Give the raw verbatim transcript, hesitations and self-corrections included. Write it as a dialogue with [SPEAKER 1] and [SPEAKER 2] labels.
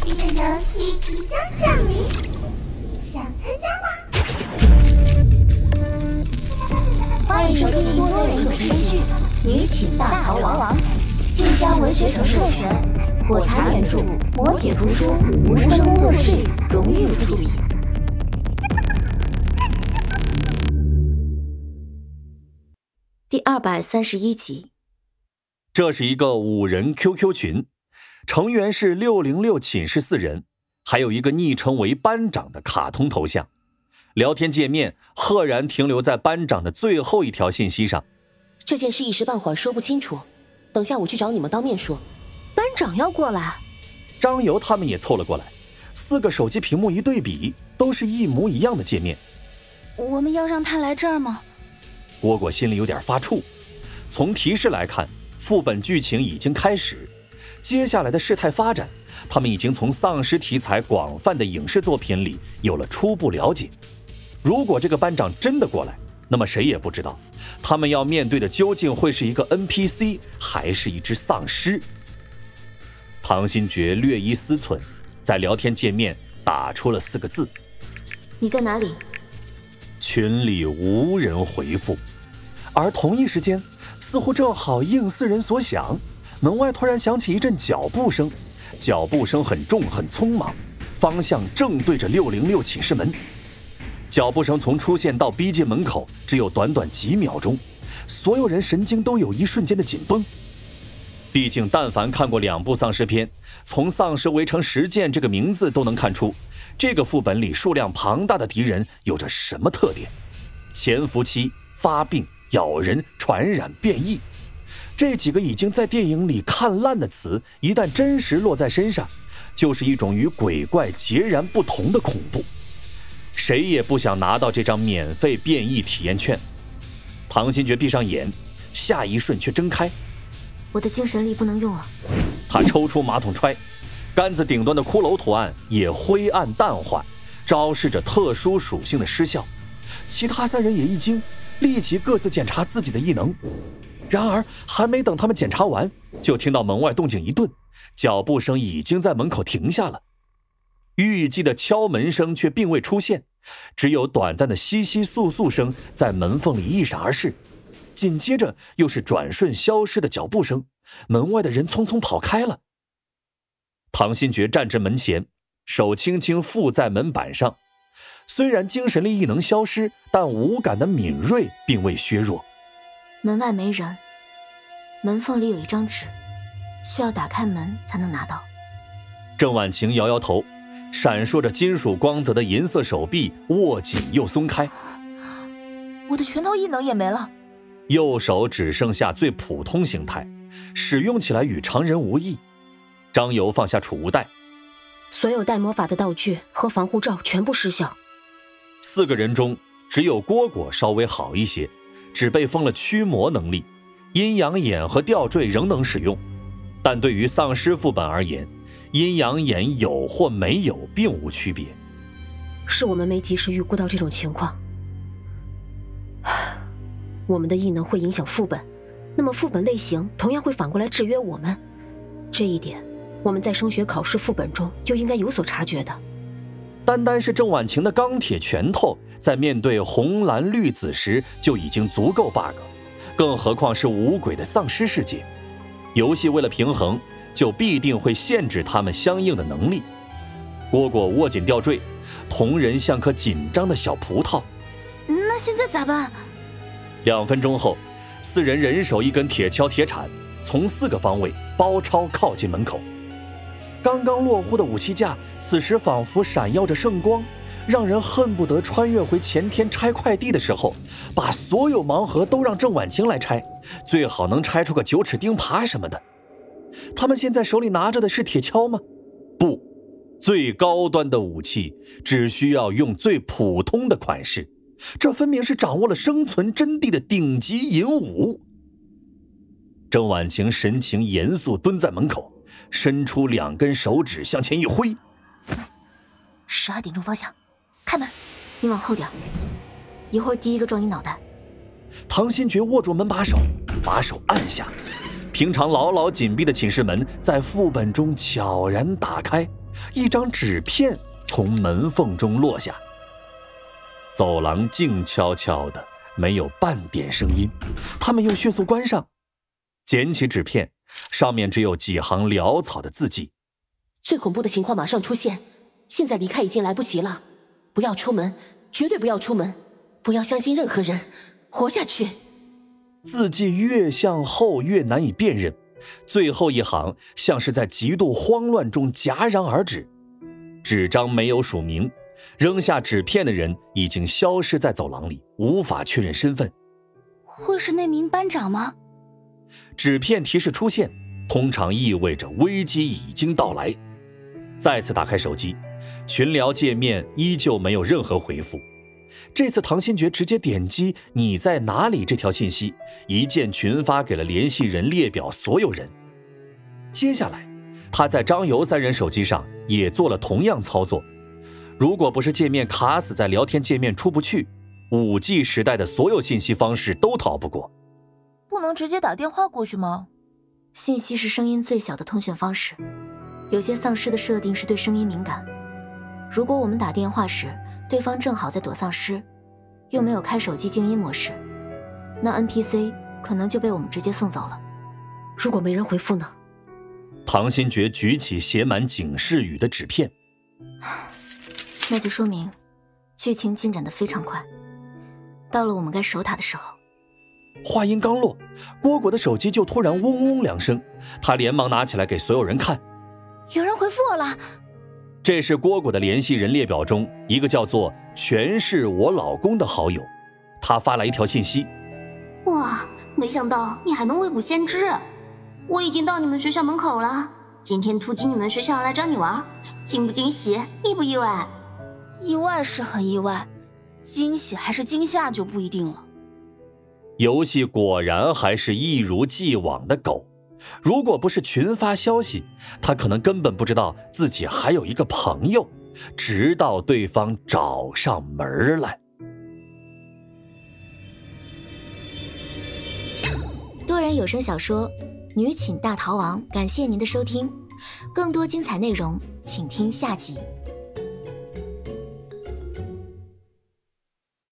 [SPEAKER 1] 这个游戏即将降临，想参加吗？
[SPEAKER 2] 欢迎收听多人有声剧《女寝大逃亡》，晋江文学城授权，火柴原著，磨铁图书，无声工作室荣誉出品。第二百三十一集。
[SPEAKER 3] 这是一个五人 Q Q 群，成员是六零六寝室四人，还有一个昵称为班长的卡通头像。聊天界面赫然停留在班长的最后一条信息上。
[SPEAKER 4] 这件事一时半会儿说不清楚，等下我去找你们当面说。
[SPEAKER 5] 班长要过来，
[SPEAKER 3] 张游他们也凑了过来，四个手机屏幕一对比，都是一模一样的界面。
[SPEAKER 5] 我们要让他来这儿吗？
[SPEAKER 3] 蝈蝈心里有点发怵。从提示来看，副本剧情已经开始，接下来的事态发展，他们已经从丧尸题材广泛的影视作品里有了初步了解。如果这个班长真的过来，那么谁也不知道他们要面对的究竟会是一个 N P C 还是一只丧尸。唐新觉略一思忖，在聊天界面打出了四个字：
[SPEAKER 2] 你在哪里？
[SPEAKER 3] 群里无人回复。而同一时间，似乎正好应四人所想，门外突然响起一阵脚步声，脚步声很重很匆忙，方向正对着六零六寝室门。脚步声从出现到逼近门口只有短短几秒钟，所有人神经都有一瞬间的紧绷。毕竟但凡看过两部丧尸片，从丧尸围城十剑这个名字都能看出，这个副本里数量庞大的敌人有着什么特点：潜伏期、发病、咬人、传染、变异。这几个已经在电影里看烂的词，一旦真实落在身上，就是一种与鬼怪截然不同的恐怖。谁也不想拿到这张免费变异体验券。唐新觉闭上眼，下一瞬却睁开。
[SPEAKER 2] 我的精神力不能用啊！
[SPEAKER 3] 他抽出马桶揣，杆子顶端的骷髅图案也灰暗淡化，昭示着特殊属性的失效。其他三人也一惊，立即各自检查自己的异能。然而还没等他们检查完，就听到门外动静一顿，脚步声已经在门口停下了。预计的敲门声却并未出现，只有短暂的窸窸窣窣声在门缝里一闪而逝，紧接着又是转瞬消失的脚步声，门外的人匆匆跑开了。唐新觉站至门前，手轻轻附在门板上，虽然精神力异能消失，但五感的敏锐并未削弱。
[SPEAKER 2] 门外没人，门缝里有一张纸，需要打开门才能拿到。
[SPEAKER 3] 郑婉晴摇摇头，闪烁着金属光泽的银色手臂握紧又松开。
[SPEAKER 5] 我的拳头异能也没了，
[SPEAKER 3] 右手只剩下最普通形态，使用起来与常人无异。张游放下储物袋，
[SPEAKER 4] 所有带魔法的道具和防护罩全部失效。
[SPEAKER 3] 四个人中只有蝈蝈稍微好一些，只被封了驱魔能力，阴阳眼和吊坠仍能使用。但对于丧尸副本而言，阴阳眼有或没有并无区别。
[SPEAKER 4] 是我们没及时预估到这种情况。我们的异能会影响副本，那么副本类型同样会反过来制约我们。这一点我们在升学考试副本中就应该有所察觉的。
[SPEAKER 3] 单单是郑婉晴的钢铁拳头，在面对红蓝绿紫时就已经足够 bug， 更何况是五鬼的丧尸世界。游戏为了平衡，就必定会限制他们相应的能力。蝈蝈握紧吊坠，同人像颗紧张的小葡萄。
[SPEAKER 5] 那现在咋办？
[SPEAKER 3] 两分钟后，四人人手一根铁锹铁铲，从四个方位包抄靠近门口。刚刚落户的武器架此时仿佛闪耀着圣光，让人恨不得穿越回前天拆快递的时候，把所有盲盒都让郑婉晴来拆，最好能拆出个九齿钉耙什么的。他们现在手里拿着的是铁锹吗？不，最高端的武器只需要用最普通的款式，这分明是掌握了生存真谛的顶级银武。郑婉晴神情严肃蹲在门口，伸出两根手指向前一挥。
[SPEAKER 2] 十二点钟方向，开门。你往后点，一会儿第一个撞你脑袋。
[SPEAKER 3] 唐新觉握住门把手，把手按下，平常牢牢紧闭的寝室门在副本中悄然打开， 一张纸片从门缝中落下。走廊静悄悄的，没有半点声音。他们又迅速关上，捡起纸片，上面只有几行潦草的字迹。
[SPEAKER 4] 最恐怖的情况马上出现，现在离开已经来不及了。不要出门，绝对不要出门，不要相信任何人，活下去。
[SPEAKER 3] 字迹越向后越难以辨认，最后一行像是在极度慌乱中戛然而止。纸张没有署名，扔下纸片的人已经消失在走廊里，无法确认身份。
[SPEAKER 5] 会是那名班长吗？
[SPEAKER 3] 纸片提示出现，通常意味着危机已经到来。再次打开手机，群聊界面依旧没有任何回复。这次唐新觉直接点击你在哪里这条信息，一键群发给了联系人列表所有人。接下来他在张游三人手机上也做了同样操作。如果不是界面卡死在聊天界面出不去， 五 G 时代的所有信息方式都逃不过。
[SPEAKER 5] 不能直接打电话过去吗？
[SPEAKER 2] 信息是声音最小的通讯方式，有些丧尸的设定是对声音敏感。如果我们打电话时对方正好在躲丧尸，又没有开手机静音模式，那 N P C 可能就被我们直接送走了。
[SPEAKER 4] 如果没人回复呢？
[SPEAKER 3] 唐新觉举起写满警示语的纸片，
[SPEAKER 2] 那就说明剧情进展得非常快，到了我们该守塔的时候。
[SPEAKER 3] 话音刚落，蝈蝈的手机就突然嗡嗡两声，他连忙拿起来给所有人看。
[SPEAKER 5] 有人回复我了。
[SPEAKER 3] 这是蝈蝈的联系人列表中一个叫做全是我老公的好友，他发来一条信息：
[SPEAKER 1] 哇，没想到你还能未卜先知，我已经到你们学校门口了，今天突击你们学校来找你玩，惊不惊喜，意不意外？
[SPEAKER 5] 意外是很意外，惊喜还是惊吓就不一定了。
[SPEAKER 3] 游戏果然还是一如既往的狗，如果不是群发消息，他可能根本不知道自己还有一个朋友，直到对方找上门来。
[SPEAKER 2] 多人有声小说《女寝大逃亡》，感谢您的收听，更多精彩内容请听下集。